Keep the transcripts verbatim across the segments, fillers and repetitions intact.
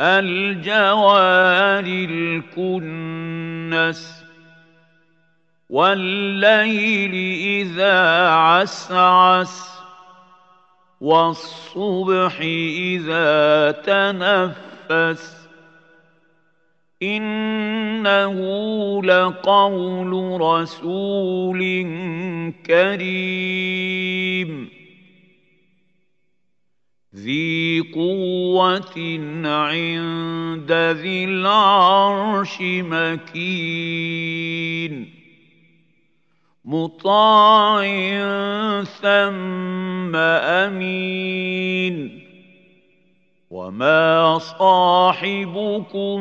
الجوار الكنس والليل إذا عسعس والصبح إذا تنفس إنه لقول رسول كريم ذي قوة عند ذي العرش مكين مطاع ثم أمين وما صاحبكم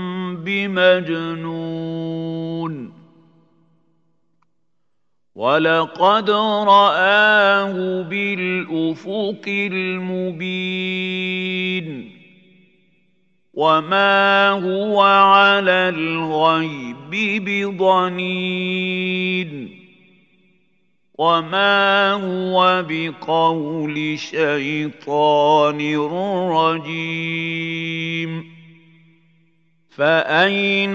بمجنون ولقد رآه بالأفق المبين وما هو على الغيب بضنين وما هو بقول شيطان رجيم فأين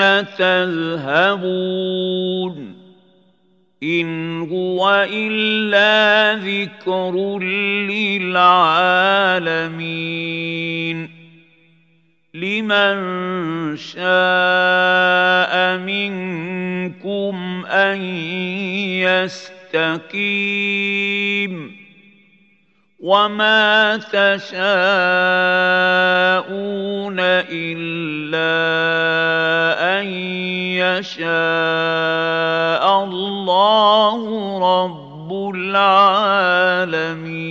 تذهبون إن هو إلا ذكر للعالمين لمن شاء منكم أن يستقيم وما تشاءون إلا أن يشاء الله رب العالمين.